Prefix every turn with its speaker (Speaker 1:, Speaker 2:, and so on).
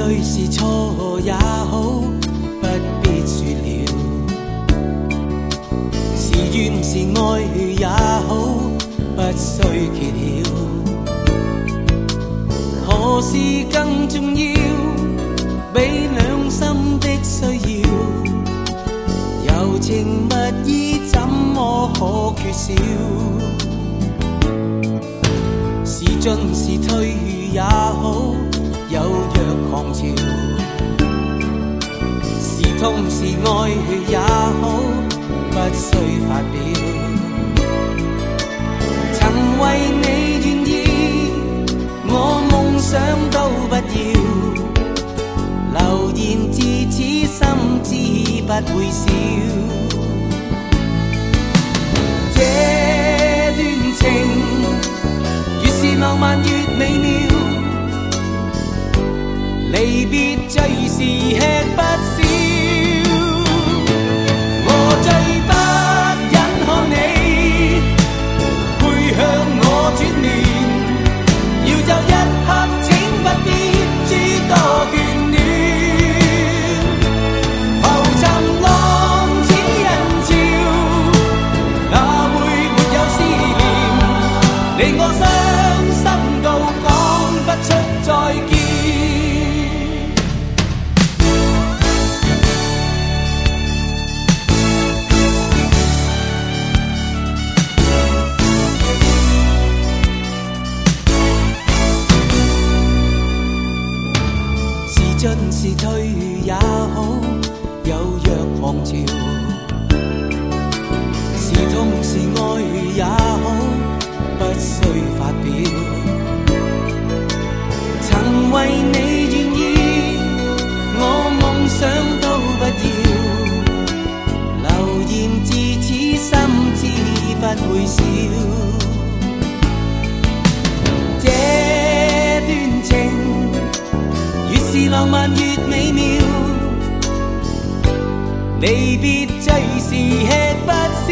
Speaker 1: 对是错也好，不必说了。是怨是爱也好，不需揭晓。何事更重要？比两心的需要，柔情蜜意怎么可缺少？是进是退也好，有若狂潮。是痛是爱也好，不需發表。曾為你願意，我夢想都不要，留言至此心知不會少。這段情越是浪漫越美妙，離別最是吃不消。我最不忍看你背向我轉面，要走一刻請不必諸多眷戀。浮沉浪似人潮，哪會沒有思念？你我傷心到講不出再見。進是退也好，有若狂潮。是痛是愛也好，不需發表。曾為你願意，我夢想都不要，留言至此心知不會少。這段情越是浪漫越美妙，離別最是吃不消。